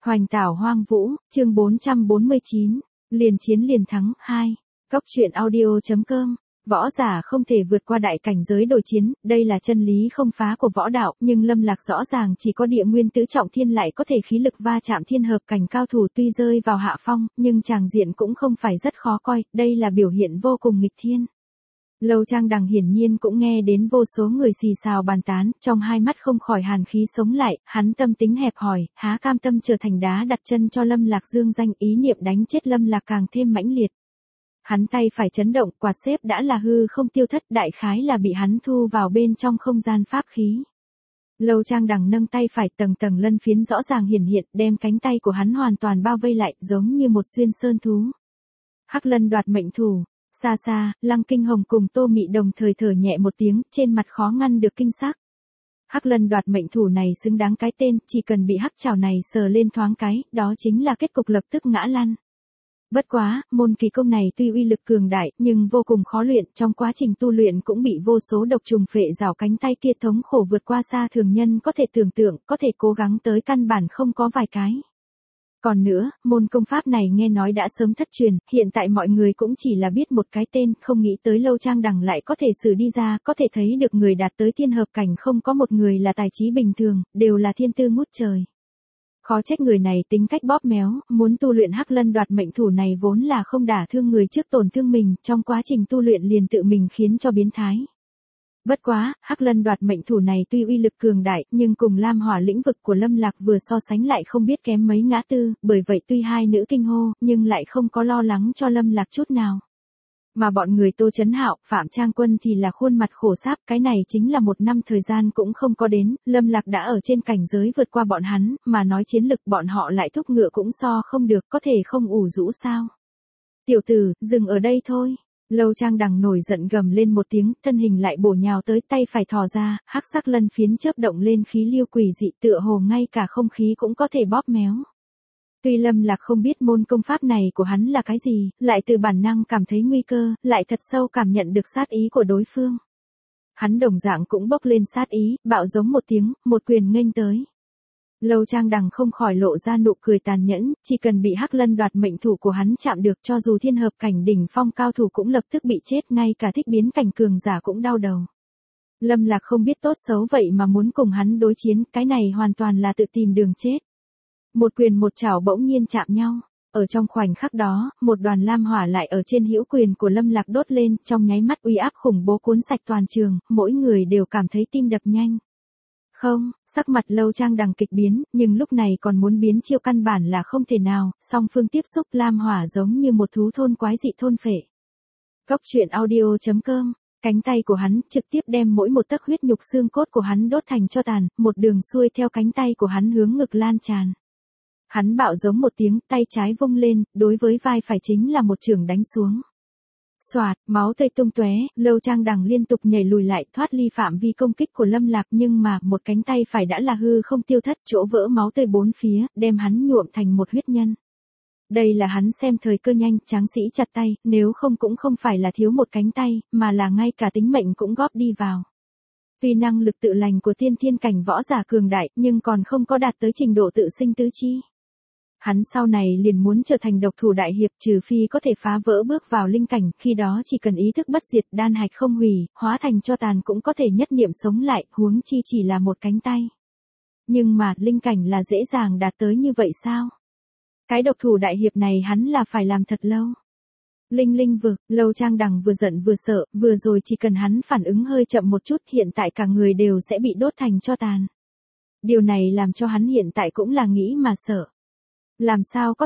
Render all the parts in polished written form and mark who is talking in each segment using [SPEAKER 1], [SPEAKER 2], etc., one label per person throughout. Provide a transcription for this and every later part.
[SPEAKER 1] Hoành tảo hoang vũ, chương 449, liền chiến liền thắng, 2. Cốc truyện audio.com. Võ giả không thể vượt qua đại cảnh giới đối chiến, đây là chân lý không phá của võ đạo, nhưng Lâm Lạc rõ ràng chỉ có địa nguyên tứ trọng thiên lại có thể khí lực va chạm thiên hợp cảnh cao thủ, tuy rơi vào hạ phong, nhưng tràng diện cũng không phải rất khó coi, đây là biểu hiện vô cùng nghịch thiên. Lâu Trang Đằng hiển nhiên cũng nghe đến vô số người xì xào bàn tán, trong hai mắt không khỏi hàn khí sống lại, hắn tâm tính hẹp hòi, há cam tâm trở thành đá đặt chân cho Lâm Lạc dương danh, ý niệm đánh chết Lâm Lạc càng thêm mãnh liệt. Hắn tay phải chấn động, quạt xếp đã là hư không tiêu thất, đại khái là bị hắn thu vào bên trong không gian pháp khí. Lâu Trang Đằng nâng tay phải, tầng tầng lân phiến rõ ràng hiển hiện, đem cánh tay của hắn hoàn toàn bao vây lại, giống như một xuyên sơn thú. Hắc Lân đoạt mệnh thủ. Xa xa, Lăng Kinh Hồng cùng Tô Mị đồng thời thở nhẹ một tiếng, trên mặt khó ngăn được kinh sắc. Hắc Lân đoạt mệnh thủ này xứng đáng cái tên, chỉ cần bị hắc trảo này sờ lên thoáng cái, đó chính là kết cục lập tức ngã lăn. Bất quá, môn kỳ công này tuy uy lực cường đại, nhưng vô cùng khó luyện, trong quá trình tu luyện cũng bị vô số độc trùng phệ rào cánh tay kia, thống khổ vượt qua xa thường nhân có thể tưởng tượng, có thể cố gắng tới căn bản không có vài cái. Còn nữa, môn công pháp này nghe nói đã sớm thất truyền, hiện tại mọi người cũng chỉ là biết một cái tên, không nghĩ tới Lâu Trang Đằng lại có thể xử đi ra, có thể thấy được người đạt tới thiên hợp cảnh không có một người là tài trí bình thường, đều là thiên tư ngút trời. Khó trách người này tính cách bóp méo, muốn tu luyện Hắc Lân đoạt mệnh thủ này vốn là không đả thương người trước tổn thương mình, trong quá trình tu luyện liền tự mình khiến cho biến thái. Bất quá, Hắc Lân đoạt mệnh thủ này tuy uy lực cường đại, nhưng cùng Lam Hỏa lĩnh vực của Lâm Lạc vừa so sánh lại không biết kém mấy ngã tư, bởi vậy tuy hai nữ kinh hô, nhưng lại không có lo lắng cho Lâm Lạc chút nào. Mà bọn người Tô Chấn Hạo, Phạm Trang Quân thì là khuôn mặt khổ sáp, cái này chính là một năm thời gian cũng không có đến, Lâm Lạc đã ở trên cảnh giới vượt qua bọn hắn, mà nói chiến lực bọn họ lại thúc ngựa cũng so không được, có thể không ủ rũ sao. Tiểu tử, dừng ở đây thôi. Lâu Trang Đằng nổi giận gầm lên một tiếng, thân hình lại bổ nhào tới, tay phải thò ra, hắc sắc lân phiến chớp động lên, khí lưu quỷ dị tựa hồ ngay cả không khí cũng có thể bóp méo. Tuy Lâm Lạc không biết môn công pháp này của hắn là cái gì, lại từ bản năng cảm thấy nguy cơ, lại thật sâu cảm nhận được sát ý của đối phương. Hắn đồng dạng cũng bốc lên sát ý, bạo giống một tiếng, một quyền nghênh tới. Lâu Trang Đằng không khỏi lộ ra nụ cười tàn nhẫn, chỉ cần bị Hắc Lân đoạt mệnh thủ của hắn chạm được, cho dù thiên hợp cảnh đỉnh phong cao thủ cũng lập tức bị chết, ngay cả thích biến cảnh cường giả cũng đau đầu. Lâm Lạc không biết tốt xấu vậy mà muốn cùng hắn đối chiến, cái này hoàn toàn là tự tìm đường chết. Một quyền một chảo bỗng nhiên chạm nhau, ở trong khoảnh khắc đó, một đoàn lam hỏa lại ở trên hữu quyền của Lâm Lạc đốt lên, trong nháy mắt uy áp khủng bố cuốn sạch toàn trường, mỗi người đều cảm thấy tim đập nhanh. Không, sắc mặt Lâu Trang Đằng kịch biến, nhưng lúc này còn muốn biến chiêu căn bản là không thể nào, song phương tiếp xúc, lam hỏa giống như một thú thôn quái dị thôn phệ. Cốc truyện audio.com. Cánh tay của hắn trực tiếp đem mỗi một tấc huyết nhục xương cốt của hắn đốt thành tro tàn, một đường xuôi theo cánh tay của hắn hướng ngực lan tràn. Hắn bạo giống một tiếng, tay trái vung lên, đối với vai phải chính là một chưởng đánh xuống. Xoạt, máu tươi tung tóe, Lâu Trang Đằng liên tục nhảy lùi lại, thoát ly phạm vi công kích của Lâm Lạc, nhưng mà một cánh tay phải đã là hư không tiêu thất, chỗ vỡ máu tươi bốn phía, đem hắn nhuộm thành một huyết nhân. Đây là hắn xem thời cơ nhanh, tráng sĩ chặt tay, nếu không cũng không phải là thiếu một cánh tay, mà là ngay cả tính mệnh cũng góp đi vào. Tuy năng lực tự lành của tiên thiên cảnh võ giả cường đại, nhưng còn không có đạt tới trình độ tự sinh tứ chi. Hắn sau này liền muốn trở thành độc thủ đại hiệp, trừ phi có thể phá vỡ bước vào linh cảnh, khi đó chỉ cần ý thức bất diệt, đan hạch không hủy, hóa thành tro tàn cũng có thể nhất niệm sống lại, huống chi chỉ là một cánh tay. Nhưng mà, linh cảnh là dễ dàng đạt tới như vậy sao? Cái độc thủ đại hiệp này hắn là phải làm thật lâu. Linh vực, Lâu Trang Đằng vừa giận vừa sợ, vừa rồi chỉ cần hắn phản ứng hơi chậm một chút, hiện tại cả người đều sẽ bị đốt thành tro tàn. Điều này làm cho hắn hiện tại cũng là nghĩ mà sợ. Làm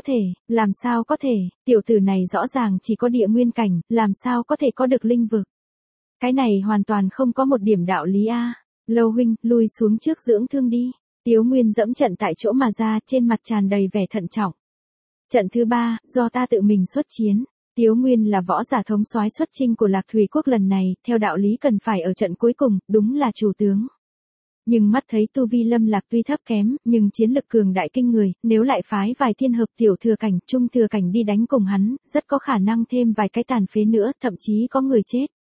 [SPEAKER 1] sao có thể, tiểu tử này rõ ràng chỉ có địa nguyên cảnh, làm sao có thể có được linh vực. Cái này hoàn toàn không có một điểm đạo lý a. Lâu huynh, lui xuống trước dưỡng thương đi. Tiếu Nguyên dẫm trận tại chỗ mà ra, trên mặt tràn đầy vẻ thận trọng. Trận thứ 3, do ta tự mình xuất chiến. Tiếu Nguyên là võ giả thống soái xuất chinh của Lạc Thủy quốc lần này, theo đạo lý cần phải ở trận cuối cùng, đúng là chủ tướng. Nhưng mắt thấy tu vi Lâm Lạc tuy thấp kém, nhưng chiến lực cường đại kinh người, nếu lại phái vài thiên hợp tiểu thừa cảnh, trung thừa cảnh đi đánh cùng hắn, rất có khả năng thêm vài cái tàn phế nữa, thậm chí có người chết.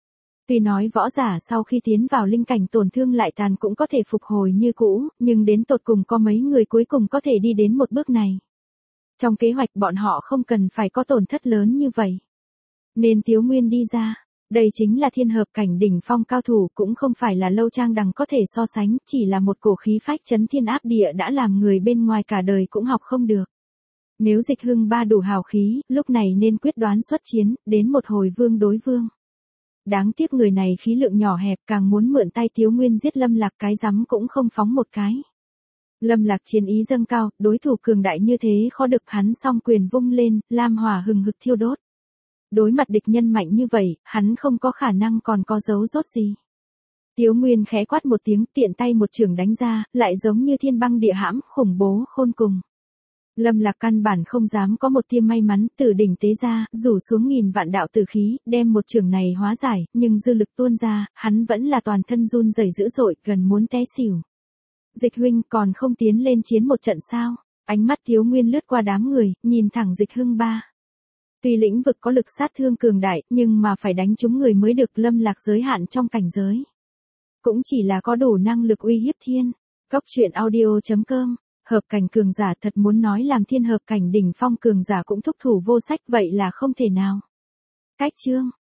[SPEAKER 1] Tuy nói võ giả sau khi tiến vào linh cảnh tổn thương lại tàn cũng có thể phục hồi như cũ, nhưng đến tột cùng có mấy người cuối cùng có thể đi đến một bước này. Trong kế hoạch bọn họ không cần phải có tổn thất lớn như vậy. Nên Tiếu Nguyên đi ra. Đây chính là thiên hợp cảnh đỉnh phong cao thủ, cũng không phải là Lâu Trang Đằng có thể so sánh, chỉ là một cổ khí phách chấn thiên áp địa đã làm người bên ngoài cả đời cũng học không được. Nếu Dịch Hưng Ba đủ hào khí, lúc này nên quyết đoán xuất chiến, đến một hồi vương đối vương. Đáng tiếc người này khí lượng nhỏ hẹp, càng muốn mượn tay Tiếu Nguyên giết Lâm Lạc cái rắm cũng không phóng một cái. Lâm Lạc chiến ý dâng cao, đối thủ cường đại như thế khó được, hắn song quyền vung lên, lam hỏa hừng hực thiêu đốt. Đối mặt địch nhân mạnh như vậy, hắn không có khả năng còn có dấu rốt gì. Tiếu Nguyên khẽ quát một tiếng, tiện tay một chưởng đánh ra, lại giống như thiên băng địa hãm, khủng bố khôn cùng. Lâm Lạc căn bản không dám có một tia may mắn, từ đỉnh tế ra, rủ xuống nghìn vạn đạo tử khí, đem một chưởng này hóa giải, nhưng dư lực tuôn ra, hắn vẫn là toàn thân run rẩy dữ dội, gần muốn té xỉu. Dịch huynh còn không tiến lên chiến một trận sao? Ánh mắt Tiếu Nguyên lướt qua đám người, nhìn thẳng Dịch Hưng Ba. Tuy lĩnh vực có lực sát thương cường đại, nhưng mà phải đánh trúng người mới được. Lâm Lạc giới hạn trong cảnh giới. Cũng chỉ là có đủ năng lực uy hiếp thiên. Góc truyện audio.com. Hợp cảnh cường giả, thật muốn nói làm thiên hợp cảnh đỉnh phong cường giả cũng thúc thủ vô sách, vậy là không thể nào. Cách chương